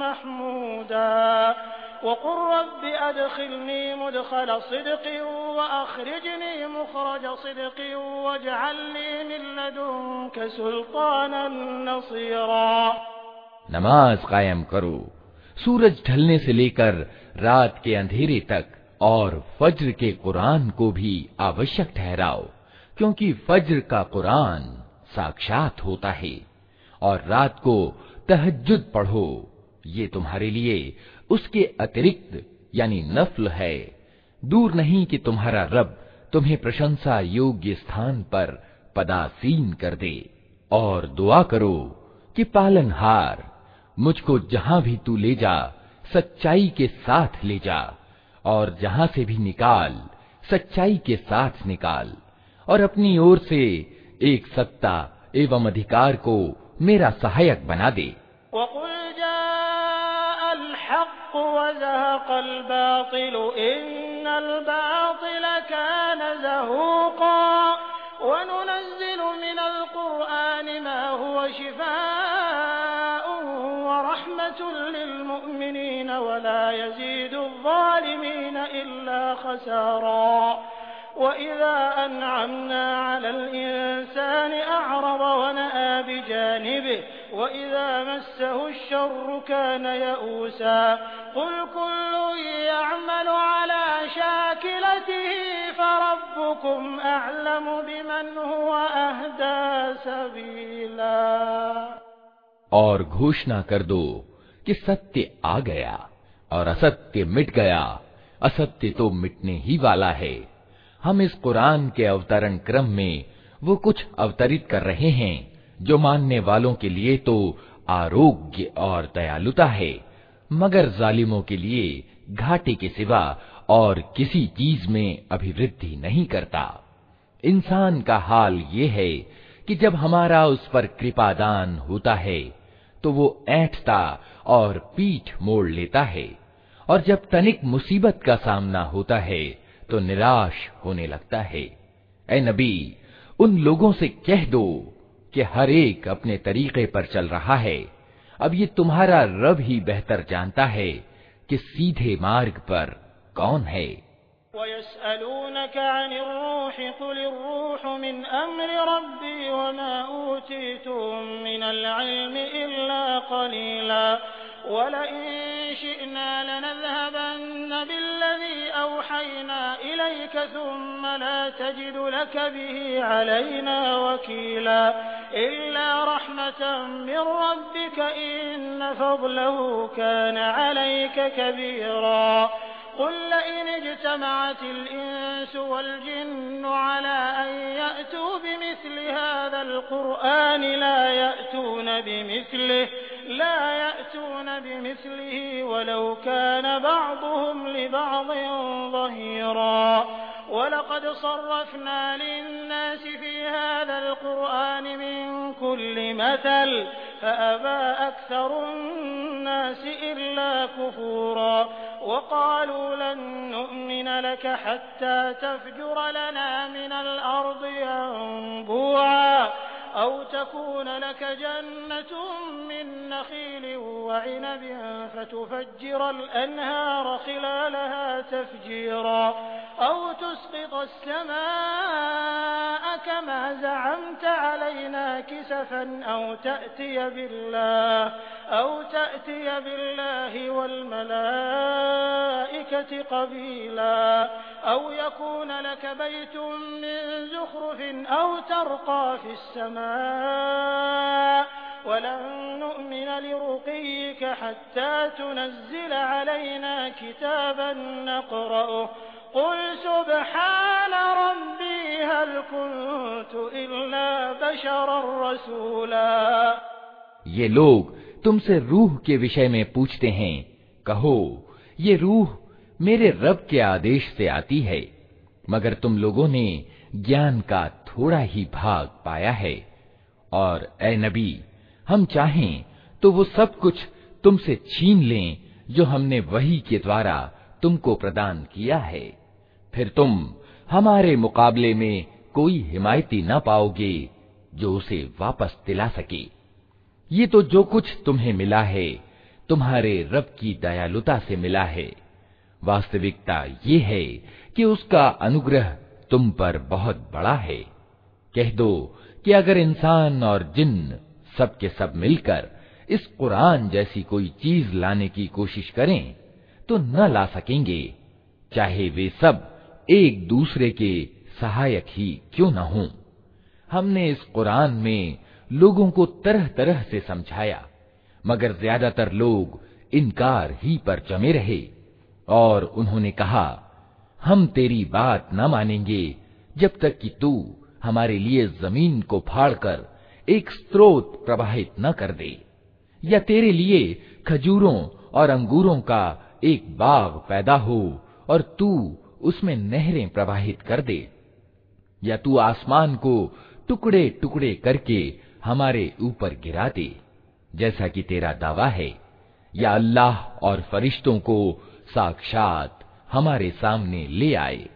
महमूदा वक़ुल रब्बि अदख़िलनी मुदख़ल सिद्क़िन व अख़रिजनी मुख़रज सिद्क़िन वजअल ली मिन लदुनक सुल्तानन नसीरा। नमाज कायम करो सूरज ढलने से लेकर रात के अंधेरे तक, और फज्र के कुरान को भी आवश्यक ठहराओ, क्योंकि फज्र का कुरान साक्षात होता है। और रात को तहज्जुद पढ़ो, ये तुम्हारे लिए उसके अतिरिक्त यानी नफल है। दूर नहीं कि तुम्हारा रब तुम्हें प्रशंसा योग्य स्थान पर पदासीन कर दे। और दुआ करो कि पालनहार मुझको जहां भी तू ले जा सच्चाई के साथ ले जा, और जहां से भी निकाल सच्चाई के साथ निकाल, और अपनी ओर से एक सत्ता एवं अधिकार को मेरा सहायक बना दे। वनुनज़्ज़िलु मिनल क़ुरआनि मा हुवा शिफ़ाअुन व रहमतुल लिल मुअ्मिनीन वला यज़ीदु ज़ालिमीन इल्ला ख़सारा वइज़ा अनअमना अलल इंसानि अअरज़ वनअ बिजानिबिहि वइज़ा मस्सहु श्शर्रु कान यऊसा क़ुल कुल्लुन यअमलु अला शाकिलतिही फरब्बुकुम अअलमु बिमन हुवा अहदा सबीला। और घोषणा कर दो कि सत्य आ गया और असत्य मिट गया, असत्य तो मिटने ही वाला है। हम इस कुरान के अवतरण क्रम में वो कुछ अवतरित कर रहे हैं जो मानने वालों के लिए तो आरोग्य और दयालुता है, मगर जालिमों के लिए घाटे के सिवा और किसी चीज में अभिवृद्धि नहीं करता। इंसान का हाल ये है कि जब हमारा उस पर कृपादान होता है तो वो ऐंठता और पीठ मोड़ लेता है, और जब तनिक मुसीबत का सामना होता है तो निराश होने लगता है। ऐ नबी, उन लोगों से कह दो कि हर एक अपने तरीके पर चल रहा है, अब ये तुम्हारा रब ही बेहतर जानता है कि सीधे मार्ग पर कौन है। वयस्अलूनक अनिर रूहि कुलिर रूहु मिन अम्रि रब्बी वमा ऊतीतुम मिनल इल्मि इल्ला क़लीला वलइन शिअना लनज़हबन्न बिल्लज़ी औहयना इलैक सुम्मा ला तजिदु लक बिही अलैना वकीला इल्ला रहमतन मिन रब्बिक इन्न फ़ज़लहु कान अलैक कबीरा क़ुल लइन इज्तमअतिल इंसु वल जिन्नु अला अन यअतू बिमिस्लि हाज़ल क़ुरआनि ला यअतून बिमिस्लिहि ला यअतून बिमिस्लिहि वलौ कान बअ्दुहुम लिबअ्दिन ज़हीरा वलक़द सर्रफ़ना लिन्नासि फ़ी हाज़ल क़ुरआनि मिन कुल्लि मथल फ़अबा अक्सरुन्नासि इल्ला कुफ़ूरा वक़ालू लन नु'मिन लक हत्ता तफ़जुर लना मिनल अर्दि यंबूआ औ तकून लक जन्नतुन मिन नख़ीलिन व'iनबिन फ़तुफ़ज्जिरल अनहार ख़िलालहा तफ़जीरा औ तुस्क़ित अस्समाअ कमा ज़अमत अलैना किसफ़न औ तअतिय बिल्लाह औ तअतिय बिल्लाहि वल मलाइकति क़बीला औ यकून लक बैतुन मिन ज़ुख़रुफ़िन औ तर्क़ा फ़िस्समाअ वलन नु'मिन लिरुक़य्यिक हत्ता तुनज़्ज़िल अलैना किताबन नक़रअुहु क़ुल सुब्हान रब्बी हल कुन्तु इल्ला बशरर रसूला। ये लोग तुमसे रूह के विषय में पूछते हैं, कहो ये रूह मेरे रब के आदेश से आती है, मगर तुम लोगों ने ज्ञान का थोड़ा ही भाग पाया है। और ए नबी, हम चाहें तो वो सब कुछ तुमसे छीन लें जो हमने वही के द्वारा तुमको प्रदान किया है, फिर तुम हमारे मुकाबले में कोई हिमायती न पाओगे जो उसे वापस दिला सके। ये तो जो कुछ तुम्हें मिला है तुम्हारे रब की दयालुता से मिला है। वास्तविकता ये है कि उसका अनुग्रह तुम पर बहुत बड़ा है। कह दो कि अगर इंसान और जिन्न सब के सब मिलकर इस कुरान जैसी कोई चीज लाने की कोशिश करें तो न ला सकेंगे, चाहे वे सब एक दूसरे के सहायक ही क्यों न हों। हमने इस कुरान में लोगों को तरह तरह से समझाया, मगर ज्यादातर लोग इनकार ही पर जमे रहे और उन्होंने कहा, हम तेरी बात न मानेंगे जब तक कि तू हमारे लिए जमीन को फाड़कर एक स्रोत प्रवाहित न कर दे, या तेरे लिए खजूरों और अंगूरों का एक बाग पैदा हो और तू उसमें नहरें प्रवाहित कर दे, या तू आसमान को टुकड़े टुकड़े करके हमारे ऊपर गिरा दे जैसा कि तेरा दावा है, या अल्लाह और फरिश्तों को साक्षात हमारे सामने ले आए,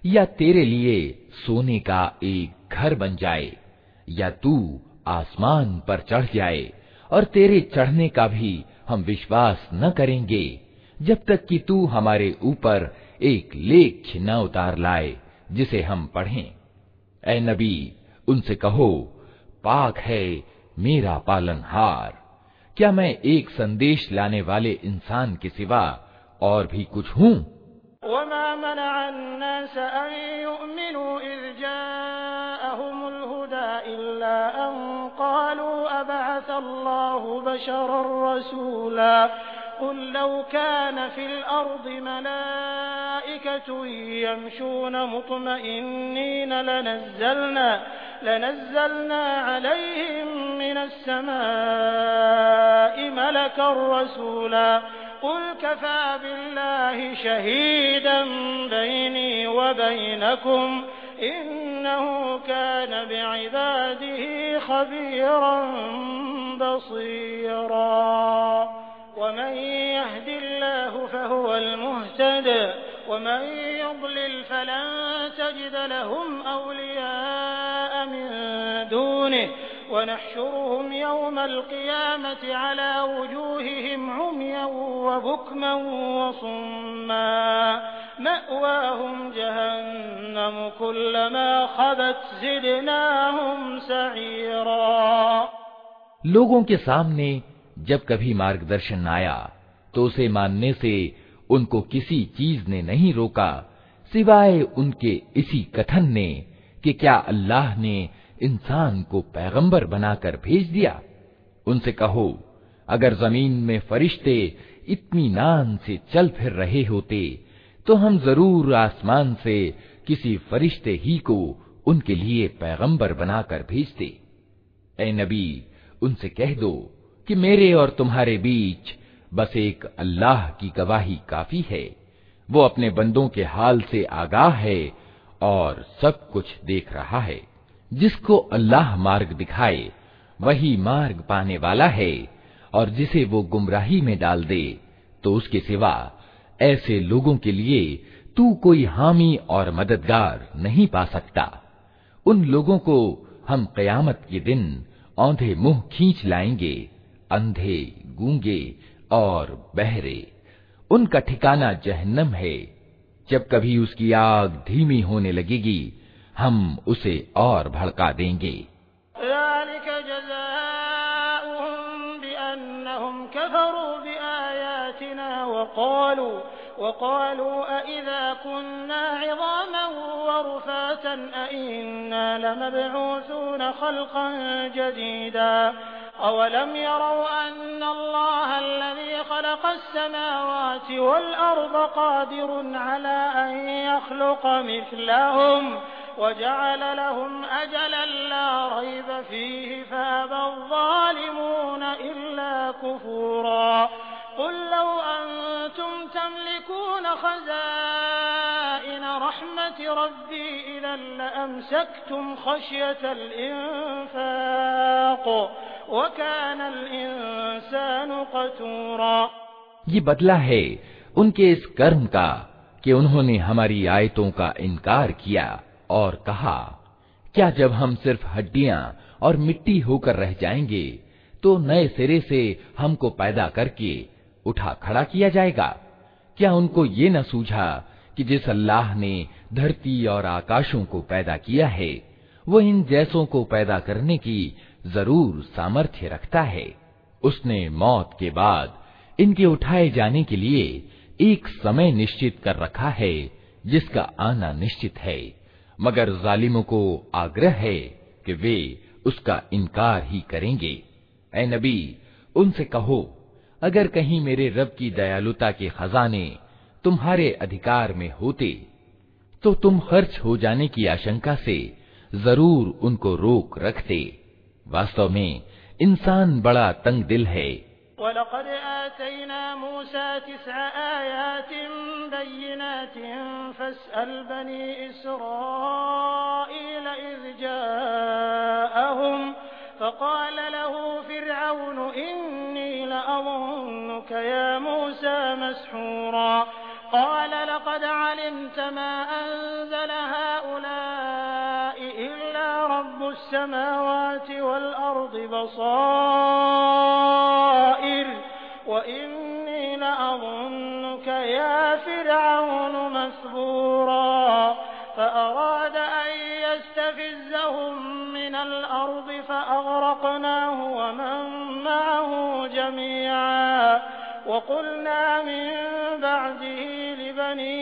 या तेरे लिए सोने का एक घर बन जाए, या तू आसमान पर चढ़ जाए और तेरे चढ़ने का भी हम विश्वास न करेंगे जब तक कि तू हमारे ऊपर एक लेख न उतार लाए जिसे हम पढ़ें। ऐ नबी, उनसे कहो, पाक है मेरा पालनहार, क्या मैं एक संदेश लाने वाले इंसान के सिवा और भी कुछ हूँ? वमा मनअ-अन-नास अन यु'मिनू इज़ जाअहुमुल हुदा इल्ला अन क़ालू अबअसल्लाहु बशरर रसूला क़ुल लौ कान फिल अर्दि मलाइकतुन यमशून मुत्मइन्नीन लनज़्ज़लना लनज़्ज़लना अलैहिम मिनस समाइ मलकन रसूला क़ुल कफ़ा बिल्लाहि शहीदन बैनी व बैनकुम इन्नहु कान बिइबादिही ख़बीरन बसीरा। वमन यहदिल्लाहु फहुवल मुहतद वमन युضलिल फलन तजिद लहुम औलियाअ मिन दूनिहि वनहशुरुहुम यौमल क़ियामति अला वुजूहिहिम उम्यन व बुकमन व सुम्मा मअवाहुम जहन्नम कुल्लमा ख़बत ज़िदनाहुम सईरा। लोगों के सामने जब कभी मार्गदर्शन आया तो उसे मानने से उनको किसी चीज ने नहीं रोका सिवाय उनके इसी कथन ने कि क्या अल्लाह ने इंसान को पैगंबर बनाकर भेज दिया। उनसे कहो, अगर जमीन में फरिश्ते इत्मीनान से चल फिर रहे होते तो हम जरूर आसमान से किसी फरिश्ते ही को उनके लिए पैगंबर बनाकर भेजते। ऐ नबी, उनसे कह दो कि मेरे और तुम्हारे बीच बस एक अल्लाह की गवाही काफी है। वो अपने बंदों के हाल से आगाह है और सब कुछ देख रहा है। जिसको अल्लाह मार्ग दिखाए वही मार्ग पाने वाला है, और जिसे वो गुमराही में डाल दे तो उसके सिवा ऐसे लोगों के लिए तू कोई हामी और मददगार नहीं पा सकता। उन लोगों को हम क़यामत के दिन औंधे मुंह खींच लाएंगे, अंधे, गूंगे और बहरे। उनका ठिकाना जहन्नम है। जब कभी उसकी आग धीमी होने लगेगी हम उसे और भड़का देंगे। ज़ालिक जज़ाउहुम बिअन्नहुम कफ़रू बिआयातिना वक़ालू वक़ालू अइज़ा कुन्ना इज़ामन वरुफ़ातन अइन्ना लमबऊसून ख़ल्क़न जदीदा अवलम यरौ अन्नल्लाह अल्लज़ी ख़लक़स समावाति वल अर्ज़ क़ादिरुन अला अन यख़्लुक़ मिस्लहुम वजअल लहुम अजलन ला रैब फ़ीहि फ़अबा अज़्ज़ालिमून इल्ला कुफ़ूरा। क़ुल लौ अंतुम तमलिकून ख़ज़ाइन रहमति रब्बी इज़न लअमसक्तुम ख़श्यतल इंफ़ाक़ वकानल इंसानु क़तूरा। ये बदला है उनके इस कर्म का कि उन्होंने हमारी आयतों का इनकार किया और कहा, क्या जब हम सिर्फ हड्डियां और मिट्टी होकर रह जाएंगे तो नए सिरे से हमको पैदा करके उठा खड़ा किया जाएगा। क्या उनको ये न सूझा कि जिस अल्लाह ने धरती और आकाशों को पैदा किया है वो इन जैसों को पैदा करने की जरूर सामर्थ्य रखता है। उसने मौत के बाद इनके उठाए जाने के लिए एक समय निश्चित कर रखा है जिसका आना निश्चित है, मगर जालिमों को आग्रह है कि वे उसका इनकार ही करेंगे। ऐ नबी, उनसे कहो, अगर कहीं मेरे रब की दयालुता के खजाने तुम्हारे अधिकार में होते तो तुम खर्च हो जाने की आशंका से जरूर उनको रोक रखते। वास्तव में इंसान बड़ा तंग दिल है। वलक़द आतैना मूसा तिस्अ आयातिन बय्यिनातिन फ़स्अल बनी इस्राईल इज़ जाअहुम फ़क़ाल लहू फ़िरअौनु इन्नी लअज़ुन्नुक या मूसा मस्हूरा قال لقد علمت ما أنزل هؤلاء إلا رب السماوات والأرض بصائر وإني لأظنك يا فرعون مثبورا فأراد أن يستفزهم من الأرض فأغرقناه ومن معه جميعا وقلنا من بعده لبني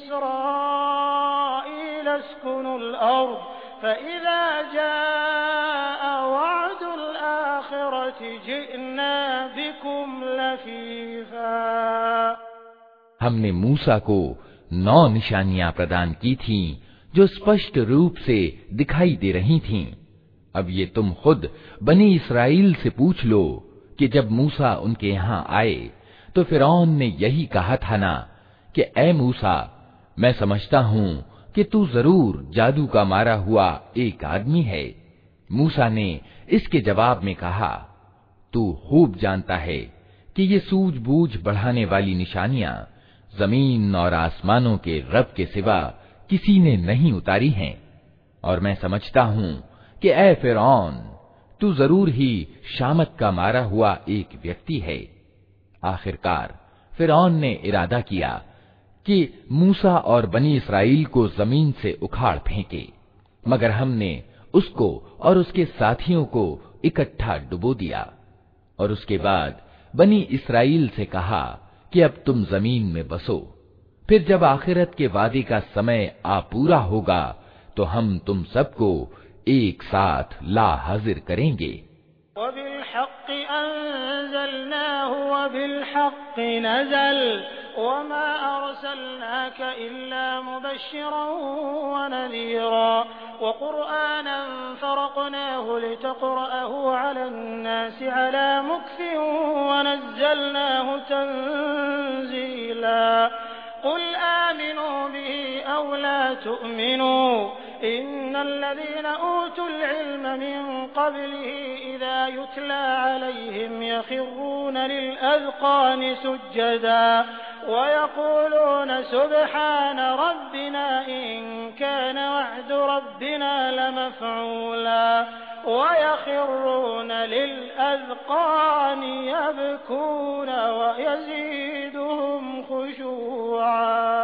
إسرائيل اسكنوا الأرض فإذا جاء وعد الآخرة جئنا بكم लफीफा। हमने मूसा को नौ निशानियां प्रदान की थीं जो स्पष्ट रूप से दिखाई दे रही थीं। अब ये तुम खुद बनी इस्राएल से पूछ लो कि जब मूसा उनके यहाँ आए तो फिरौन ने यही कहा था ना कि ऐ मूसा, मैं समझता हूँ कि तू जरूर जादू का मारा हुआ एक आदमी है। मूसा ने इसके जवाब में कहा, तू खूब जानता है कि ये सूझबूझ बढ़ाने वाली निशानियां जमीन और आसमानों के रब के सिवा किसी ने नहीं उतारी हैं, और मैं समझता हूँ कि ऐ फिरौन, तू जरूर ही शामत का मारा हुआ एक व्यक्ति है। आखिरकार फिरौन ने इरादा किया कि मूसा और बनी इस्राएल को जमीन से उखाड़ फेंके, मगर हमने उसको और उसके साथियों को इकट्ठा डुबो दिया। और उसके बाद बनी इस्राएल से कहा कि अब तुम जमीन में बसो, फिर जब आखिरत के वादे का समय आ पूरा होगा तो हम तुम सबको एक साथ ला हाजिर करेंगे। वबिलहक़्क़ि अंज़लनाहु वबिलहक़्क़ि नज़ल वमा अर्सलनाक इल्ला मुबश्शिरन वनज़ीरा वक़ुरआनन फ़रक़नाहु लितक़रअहु अलन्नासि अला मुक्थिन वनज़्ज़लनाहु तंज़ीला क़ुल आमिनू बिही औ ला तु'मिनू इन्नल्लज़ीना ऊतुल इल्म मिन क़ब्लिही इज़ा युत्ला अलैहिम यख़िर्रून लिलअज़क़ानि सुज्जदा वयक़ूलून सुब्हान रब्बिना इन कान वअदु रब्बिना लमफ़ऊला वयख़िर्रून लिलअज़क़ानि यबकून वयज़ीदुहुम खुशूआ।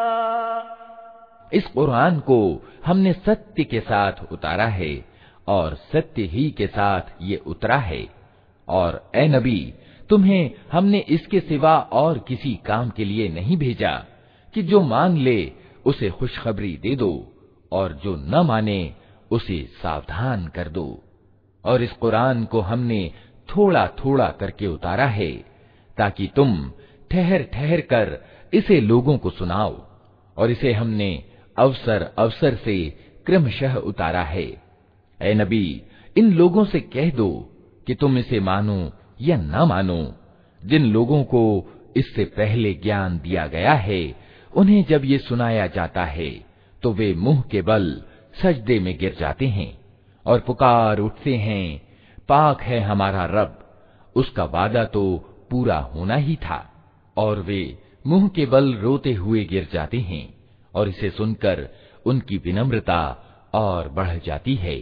इस कुरान को हमने सत्य के साथ उतारा है और सत्य ही के साथ ये उतरा है। और ए नबी, तुम्हें हमने इसके सिवा और किसी काम के लिए नहीं भेजा कि जो मान ले उसे खुशखबरी दे दो और जो न माने उसे सावधान कर दो। और इस कुरान को हमने थोड़ा थोड़ा करके उतारा है ताकि तुम ठहर ठहर कर इसे लोगों को सुनाओ, और इसे हमने अवसर अवसर से क्रमशः उतारा है। ऐ नबी, इन लोगों से कह दो कि तुम इसे मानो या न मानो। जिन लोगों को इससे पहले ज्ञान दिया गया है, उन्हें जब ये सुनाया जाता है तो वे मुंह के बल सजदे में गिर जाते हैं और पुकार उठते हैं, पाक है हमारा रब, उसका वादा तो पूरा होना ही था। और वे मुंह के बल रोते हुए गिर जाते हैं और इसे सुनकर उनकी विनम्रता और बढ़ जाती है।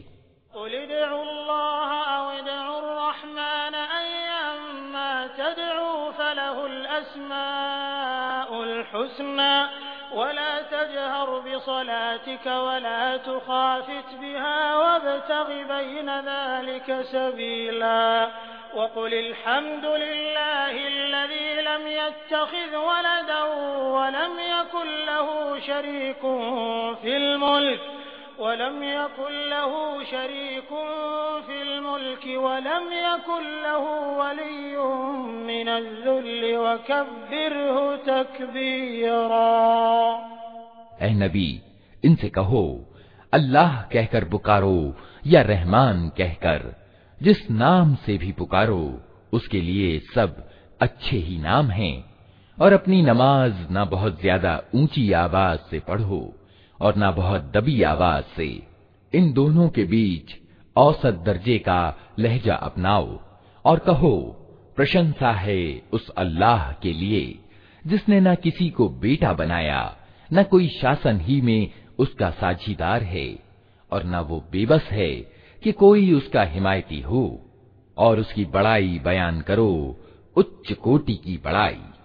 वला तजहर बिसलातिक वला तुखाफित बिहा वब्तगि बैन ज़ालिक सबीला वक़ुलिल हम्दुलिल्लाहिल्लज़ी लम यत्तखिज़ वलदन वलम यकुन लहू शरीकुन फिल मुल्क वलम यकुन लहू शरीकुन फिल मुल्क वलम यकुन लहू वलिय्युन मिनज़्ज़ुल्लि वकब्बिरहु तकबीरा। ऐ नबी, इनसे कहो, अल्लाह कहकर पुकारो या रहमान कहकर, जिस नाम से भी पुकारो उसके लिए सब अच्छे ही नाम हैं। और अपनी नमाज ना बहुत ज्यादा ऊंची आवाज से पढ़ो और ना बहुत दबी आवाज से, इन दोनों के बीच औसत दर्जे का लहजा अपनाओ और कहो, प्रशंसा है उस अल्लाह के लिए जिसने न किसी को बेटा बनाया, न कोई शासन ही में उसका साझीदार है, और न वो बेबस है कि कोई उसका हिमायती हो। और उसकी बड़ाई बयान करो, उच्च कोटि की बड़ाई।